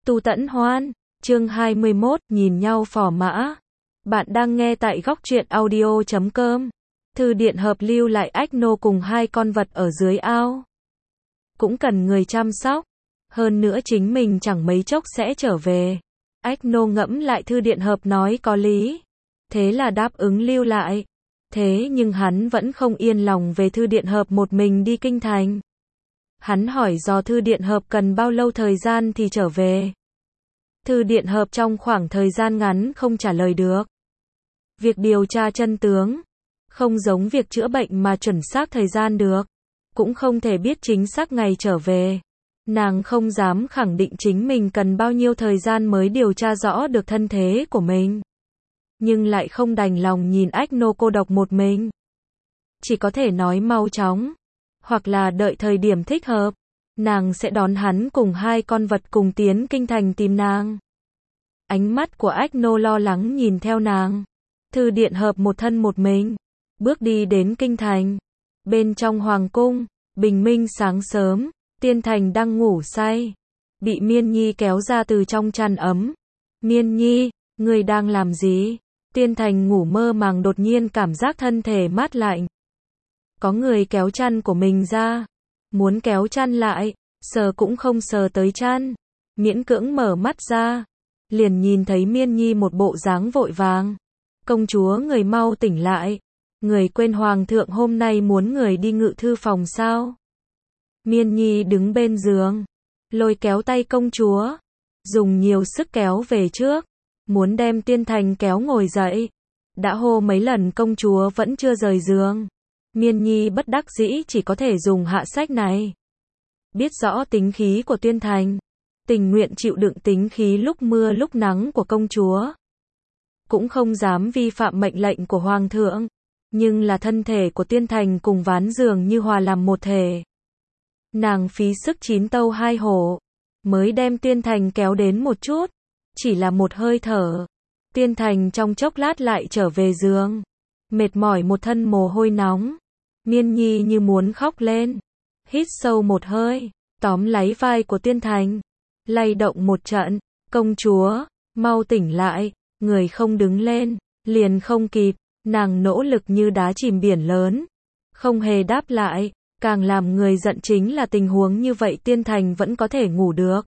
Tu Tẫn Hoan, chương 21, nhìn nhau phò mã. Bạn đang nghe tại góc truyện audio.com. Thư điện hợp lưu lại ách nô cùng hai con vật ở dưới ao. Cũng cần người chăm sóc. Hơn nữa chính mình chẳng mấy chốc sẽ trở về. Ách nô ngẫm lại thư điện hợp nói có lý. Thế là đáp ứng lưu lại. Thế nhưng hắn vẫn không yên lòng về thư điện hợp một mình đi kinh thành. Hắn hỏi do thư điện hợp cần bao lâu thời gian thì trở về. Thư điện hợp trong khoảng thời gian ngắn không trả lời được. Việc điều tra chân tướng, không giống việc chữa bệnh mà chuẩn xác thời gian được. Cũng không thể biết chính xác ngày trở về. Nàng không dám khẳng định chính mình cần bao nhiêu thời gian mới điều tra rõ được thân thế của mình. Nhưng lại không đành lòng nhìn ách nô cô độc một mình. Chỉ có thể nói mau chóng. Hoặc là đợi thời điểm thích hợp. Nàng sẽ đón hắn cùng hai con vật cùng tiến kinh thành tìm nàng. Ánh mắt của ách nô lo lắng nhìn theo nàng. Thư điện hợp một thân một mình. Bước đi đến kinh thành. Bên trong hoàng cung, bình minh sáng sớm, Tiên Thành đang ngủ say. Bị Miên Nhi kéo ra từ trong chăn ấm. Miên Nhi, ngươi đang làm gì? Tiên Thành ngủ mơ màng đột nhiên cảm giác thân thể mát lạnh. Có người kéo chăn của mình ra. Muốn kéo chăn lại, sờ cũng không sờ tới chăn. Miễn cưỡng mở mắt ra. Liền nhìn thấy Miên Nhi một bộ dáng vội vàng. Công chúa người mau tỉnh lại. Người quên hoàng thượng hôm nay muốn người đi ngự thư phòng sao? Miên Nhi đứng bên giường. Lôi kéo tay công chúa. Dùng nhiều sức kéo về trước. Muốn đem Tiên Thành kéo ngồi dậy. Đã hô mấy lần công chúa vẫn chưa rời giường. Miên Nhi bất đắc dĩ chỉ có thể dùng hạ sách này. Biết rõ tính khí của Tiên Thành. Tình nguyện chịu đựng tính khí lúc mưa lúc nắng của công chúa. Cũng không dám vi phạm mệnh lệnh của hoàng thượng. Nhưng là thân thể của Tiên Thành cùng ván giường như hòa làm một thể. Nàng phí sức chín tâu hai hổ. Mới đem Tiên Thành kéo đến một chút. Chỉ là một hơi thở. Tiên Thành trong chốc lát lại trở về giường. Mệt mỏi một thân mồ hôi nóng. Miên Nhi như muốn khóc lên. Hít sâu một hơi. Tóm lấy vai của Tiên Thành. Lay động một trận. Công chúa, mau tỉnh lại. Người không đứng lên. Liền không kịp. Nàng nỗ lực như đá chìm biển lớn. Không hề đáp lại. Càng làm người giận chính là tình huống như vậy Tiên Thành vẫn có thể ngủ được.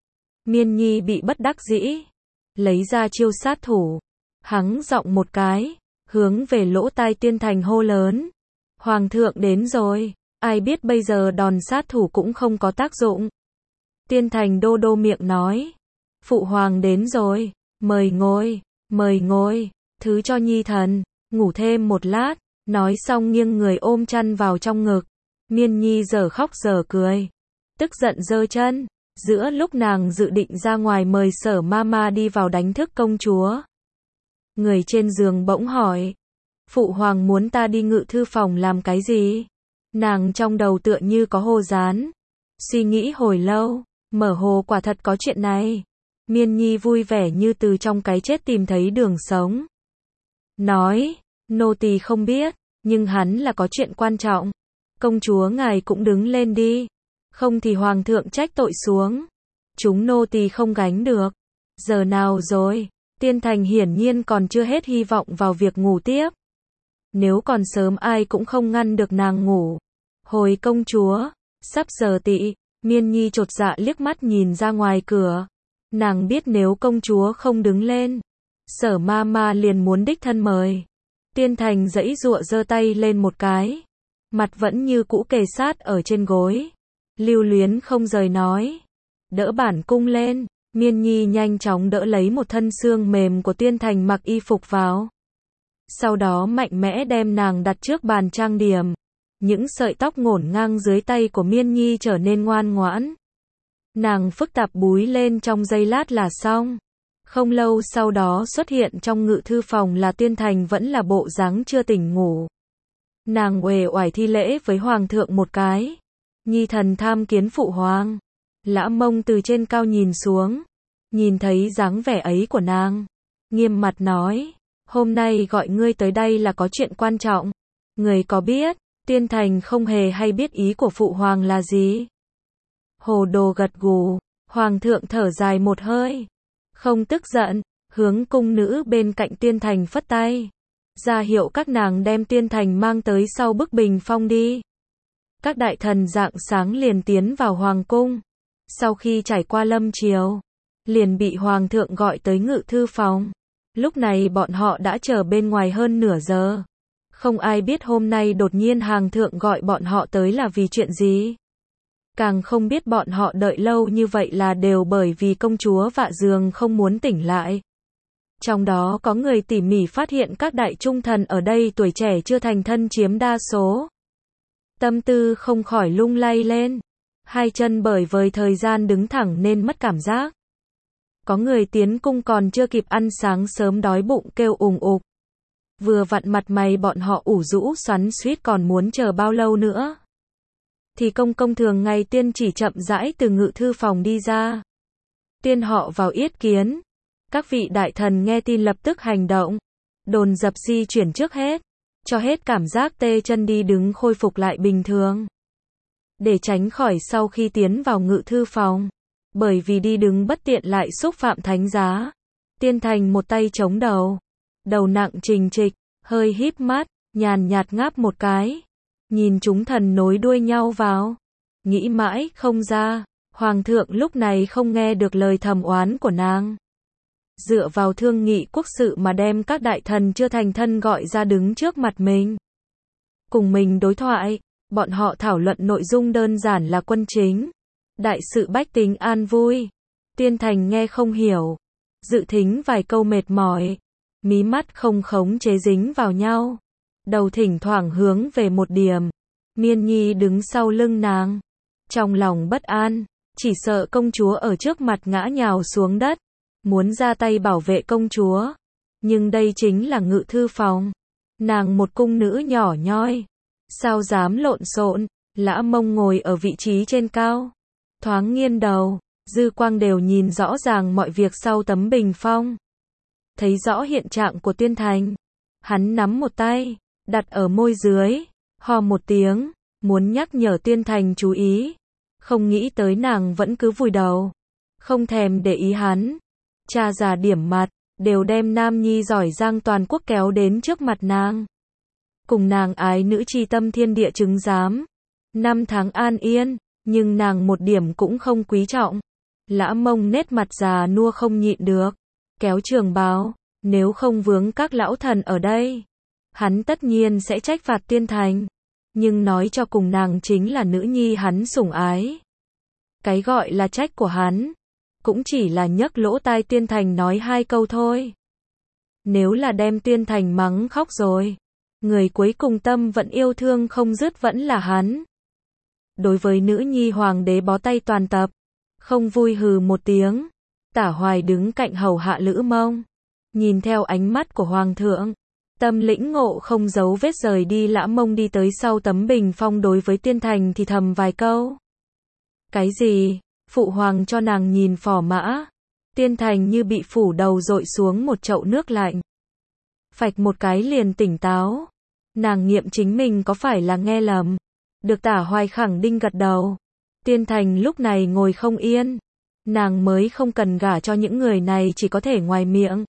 Miên Nhi bị bất đắc dĩ. Lấy ra chiêu sát thủ. Hắng giọng một cái. Hướng về lỗ tai Tiên Thành hô lớn. Hoàng thượng đến rồi. Ai biết bây giờ đòn sát thủ cũng không có tác dụng. Tiên Thành đô đô miệng nói. Phụ hoàng đến rồi. Mời ngồi. Mời ngồi. Thứ cho Nhi thần. Ngủ thêm một lát. Nói xong nghiêng người ôm chăn vào trong ngực. Miên Nhi giờ khóc giờ cười. Tức giận giơ chân. Giữa lúc nàng dự định ra ngoài mời Sở Mama đi vào đánh thức công chúa. Người trên giường bỗng hỏi. Phụ hoàng muốn ta đi ngự thư phòng làm cái gì? Nàng trong đầu tựa như có hồ dán. Suy nghĩ hồi lâu. Mở hồ quả thật có chuyện này. Miên Nhi vui vẻ như từ trong cái chết tìm thấy đường sống. Nói. Nô tỳ không biết. Nhưng hắn là có chuyện quan trọng. Công chúa ngài cũng đứng lên đi. Không thì hoàng thượng trách tội xuống. Chúng nô tỳ không gánh được. Giờ nào rồi? Tiên Thành hiển nhiên còn chưa hết hy vọng vào việc ngủ tiếp. Nếu còn sớm ai cũng không ngăn được nàng ngủ. Hồi công chúa. Sắp giờ tỵ. Miên Nhi chột dạ liếc mắt nhìn ra ngoài cửa. Nàng biết nếu công chúa không đứng lên. Sở Mama liền muốn đích thân mời. Tiên Thành giãy giụa giơ tay lên một cái. Mặt vẫn như cũ kề sát ở trên gối. Lưu luyến không rời nói. Đỡ bản cung lên. Miên Nhi nhanh chóng đỡ lấy một thân xương mềm của Tiên Thành mặc y phục vào. Sau đó mạnh mẽ đem nàng đặt trước bàn trang điểm. Những sợi tóc ngổn ngang dưới tay của Miên Nhi trở nên ngoan ngoãn. Nàng phức tạp búi lên trong giây lát là xong. Không lâu sau đó xuất hiện trong ngự thư phòng là Tiên Thành vẫn là bộ dáng chưa tỉnh ngủ. Nàng uể oải thi lễ với hoàng thượng một cái. Nhi thần tham kiến phụ hoàng. Lã Mông từ trên cao nhìn xuống. Nhìn thấy dáng vẻ ấy của nàng. Nghiêm mặt nói. Hôm nay gọi ngươi tới đây là có chuyện quan trọng. Người có biết. Tiên Thành không hề hay biết ý của phụ hoàng là gì. Hồ đồ gật gù. Hoàng thượng thở dài một hơi. Không tức giận, hướng cung nữ bên cạnh Tiên Thành phất tay. Ra hiệu các nàng đem Tiên Thành mang tới sau bức bình phong đi. Các đại thần rạng sáng liền tiến vào hoàng cung. Sau khi trải qua lâm triều, liền bị hoàng thượng gọi tới ngự thư phòng. Lúc này bọn họ đã chờ bên ngoài hơn nửa giờ. Không ai biết hôm nay đột nhiên hoàng thượng gọi bọn họ tới là vì chuyện gì. Càng không biết bọn họ đợi lâu như vậy là đều bởi vì công chúa Vạ Giường không muốn tỉnh lại. Trong đó có người tỉ mỉ phát hiện các đại trung thần ở đây tuổi trẻ chưa thành thân chiếm đa số. Tâm tư không khỏi lung lay lên. Hai chân bởi vì thời gian đứng thẳng nên mất cảm giác. Có người tiến cung còn chưa kịp ăn sáng sớm đói bụng kêu ùng ục. Vừa vặn mặt mày bọn họ ủ rũ xoắn xuýt còn muốn chờ bao lâu nữa. Thì công thường ngày tiên chỉ chậm rãi từ ngự thư phòng đi ra. Tiên họ vào yết kiến. Các vị đại thần nghe tin lập tức hành động. Đồn dập di chuyển trước hết. Cho hết cảm giác tê chân đi đứng khôi phục lại bình thường. Để tránh khỏi sau khi tiến vào ngự thư phòng. Bởi vì đi đứng bất tiện lại xúc phạm thánh giá. Tiên Thành một tay chống đầu. Đầu nặng trình trịch, hơi híp mắt, nhàn nhạt ngáp một cái. Nhìn chúng thần nối đuôi nhau vào. Nghĩ mãi không ra. Hoàng thượng lúc này không nghe được lời thầm oán của nàng. Dựa vào thương nghị quốc sự mà đem các đại thần chưa thành thân gọi ra đứng trước mặt mình. Cùng mình đối thoại, bọn họ thảo luận nội dung đơn giản là quân chính. Đại sự bách tính an vui. Tiên Thành nghe không hiểu. Dự thính vài câu mệt mỏi. Mí mắt không khống chế dính vào nhau. Đầu thỉnh thoảng hướng về một điểm. Miên Nhi đứng sau lưng nàng. Trong lòng bất an. Chỉ sợ công chúa ở trước mặt ngã nhào xuống đất. Muốn ra tay bảo vệ công chúa. Nhưng đây chính là ngự thư phòng. Nàng một cung nữ nhỏ nhoi. Sao dám lộn xộn. Lã Mông ngồi ở vị trí trên cao. Thoáng nghiêng đầu. Dư quang đều nhìn rõ ràng mọi việc sau tấm bình phong. Thấy rõ hiện trạng của Tiên Thành. Hắn nắm một tay. Đặt ở môi dưới. Hò một tiếng. Muốn nhắc nhở Tiên Thành chú ý. Không nghĩ tới nàng vẫn cứ vùi đầu. Không thèm để ý hắn. Cha già điểm mặt. Đều đem nam nhi giỏi giang toàn quốc kéo đến trước mặt nàng. Cùng nàng ái nữ tri tâm thiên địa chứng giám. 5 tháng an yên. Nhưng nàng một điểm cũng không quý trọng. Lã Mông nét mặt già nua không nhịn được. Kéo trường bào. Nếu không vướng các lão thần ở đây. Hắn tất nhiên sẽ trách phạt Tiên Thành. Nhưng nói cho cùng nàng chính là nữ nhi hắn sủng ái. Cái gọi là trách của hắn. Cũng chỉ là nhấc lỗ tai Tiên Thành nói 2 câu thôi. Nếu là đem Tiên Thành mắng khóc rồi. Người cuối cùng tâm vẫn yêu thương không dứt vẫn là hắn. Đối với nữ nhi hoàng đế bó tay toàn tập. Không vui hừ một tiếng. Tả Hoài đứng cạnh hầu hạ Lữ Mông. Nhìn theo ánh mắt của hoàng thượng. Tâm lĩnh ngộ không giấu vết rời đi. Lã Mông đi tới sau tấm bình phong đối với Tiên Thành thì thầm vài câu. Cái gì? Phụ hoàng cho nàng nhìn phò mã. Tiên Thành như bị phủ đầu dội xuống một chậu nước lạnh. Phạch một cái liền tỉnh táo. Nàng nghiệm chính mình có phải là nghe lầm. Được Tả Hoài khẳng định gật đầu. Tiên Thành lúc này ngồi không yên. Nàng mới không cần gả cho những người này chỉ có thể ngoài miệng.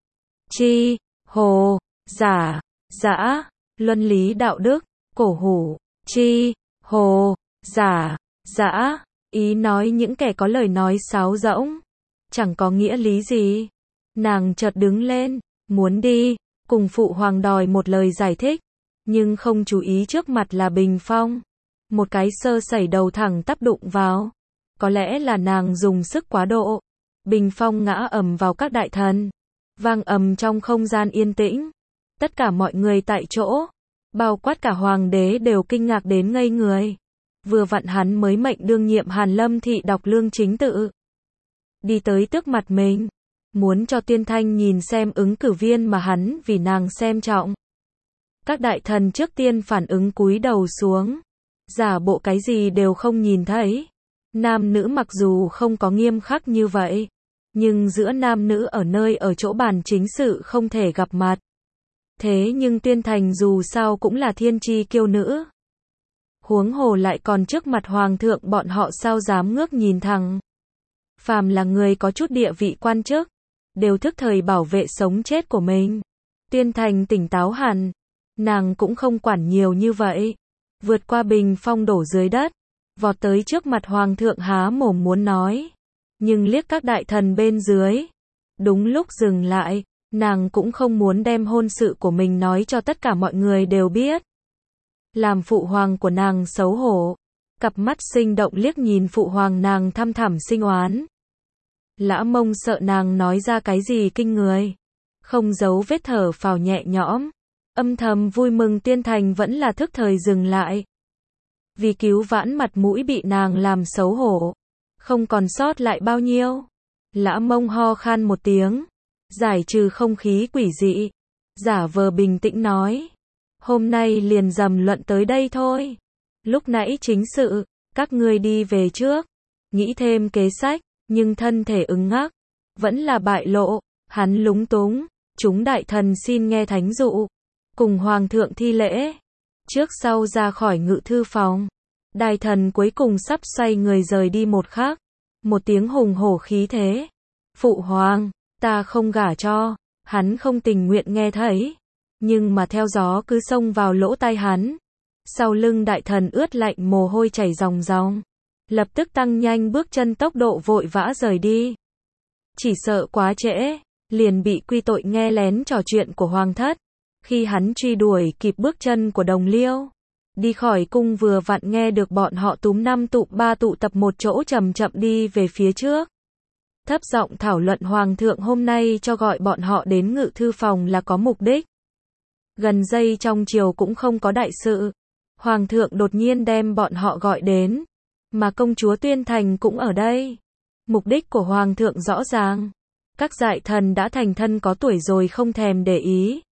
Chi, hồ, giả, dã, luân lý đạo đức, cổ hủ, chi, hồ, giả, dã, ý nói những kẻ có lời nói sáo rỗng. Chẳng có nghĩa lý gì. Nàng chợt đứng lên, muốn đi, cùng phụ hoàng đòi một lời giải thích. Nhưng không chú ý trước mặt là bình phong. Một cái sơ sẩy đầu thẳng tắp đụng vào. Có lẽ là nàng dùng sức quá độ. Bình phong ngã ầm vào các đại thần. Vang ầm trong không gian yên tĩnh. Tất cả mọi người tại chỗ, bao quát cả hoàng đế đều kinh ngạc đến ngây người. Vừa vặn hắn mới mệnh đương nhiệm Hàn Lâm Thị đọc lương chính tự. Đi tới trước mặt mình. Muốn cho Tiên Thanh nhìn xem ứng cử viên mà hắn vì nàng xem trọng. Các đại thần trước tiên phản ứng cúi đầu xuống. Giả bộ cái gì đều không nhìn thấy. Nam nữ mặc dù không có nghiêm khắc như vậy. Nhưng giữa nam nữ ở nơi ở chỗ bàn chính sự không thể gặp mặt. Thế nhưng Tiên Thành dù sao cũng là thiên chi kiêu nữ. Huống hồ lại còn trước mặt hoàng thượng bọn họ sao dám ngước nhìn thẳng. phàm là người có chút địa vị quan chức, đều thức thời bảo vệ sống chết của mình. Tiên Thành tỉnh táo hẳn, nàng cũng không quản nhiều như vậy. Vượt qua bình phong đổ dưới đất, vọt tới trước mặt hoàng thượng há mồm muốn nói. Nhưng liếc các đại thần bên dưới. Đúng lúc dừng lại, nàng cũng không muốn đem hôn sự của mình nói cho tất cả mọi người đều biết. Làm phụ hoàng của nàng xấu hổ, cặp mắt sinh động liếc nhìn phụ hoàng nàng thăm thẳm sinh oán. Lã Mông sợ nàng nói ra cái gì kinh người, không giấu vết thở phào nhẹ nhõm, âm thầm vui mừng Tiên Thành vẫn là thức thời dừng lại. Vì cứu vãn mặt mũi bị nàng làm xấu hổ, không còn sót lại bao nhiêu. Lã Mông ho khan một tiếng, giải trừ không khí quỷ dị, giả vờ bình tĩnh nói, hôm nay liền dầm luận tới đây thôi. Lúc nãy chính sự, các ngươi đi về trước, nghĩ thêm kế sách, nhưng thân thể ứng ngắc, vẫn là bại lộ, hắn lúng túng, chúng đại thần xin nghe thánh dụ, cùng hoàng thượng thi lễ, trước sau ra khỏi ngự thư phòng. Đại thần cuối cùng sắp xoay người rời đi một khắc, một tiếng hùng hổ khí thế, phụ hoàng, ta không gả cho, hắn không tình nguyện nghe thấy, nhưng mà theo gió cứ xông vào lỗ tai hắn. Sau lưng đại thần ướt lạnh mồ hôi chảy ròng ròng, lập tức tăng nhanh bước chân tốc độ vội vã rời đi. Chỉ sợ quá trễ, liền bị quy tội nghe lén trò chuyện của hoàng thất. Khi hắn truy đuổi kịp bước chân của đồng liêu, đi khỏi cung vừa vặn nghe được bọn họ túm 5 tụ 3 tụ tập một chỗ chậm chậm đi về phía trước. Thấp giọng thảo luận hoàng thượng hôm nay cho gọi bọn họ đến ngự thư phòng là có mục đích. Gần đây trong triều cũng không có đại sự, hoàng thượng đột nhiên đem bọn họ gọi đến, mà công chúa Tuyên Thành cũng ở đây. Mục đích của hoàng thượng rõ ràng, các đại thần đã thành thân có tuổi rồi không thèm để ý.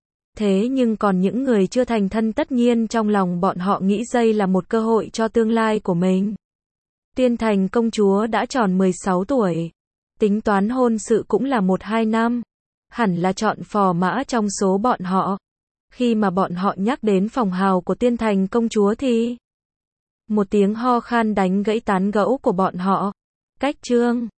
Thế nhưng còn những người chưa thành thân tất nhiên trong lòng bọn họ nghĩ đây là một cơ hội cho tương lai của mình. Tiên Thành công chúa đã tròn 16 tuổi, tính toán hôn sự cũng là 1-2 năm, hẳn là chọn phò mã trong số bọn họ. Khi mà bọn họ nhắc đến phòng hào của Tiên Thành công chúa thì một tiếng ho khan đánh gãy tán gẫu của bọn họ. Cách chương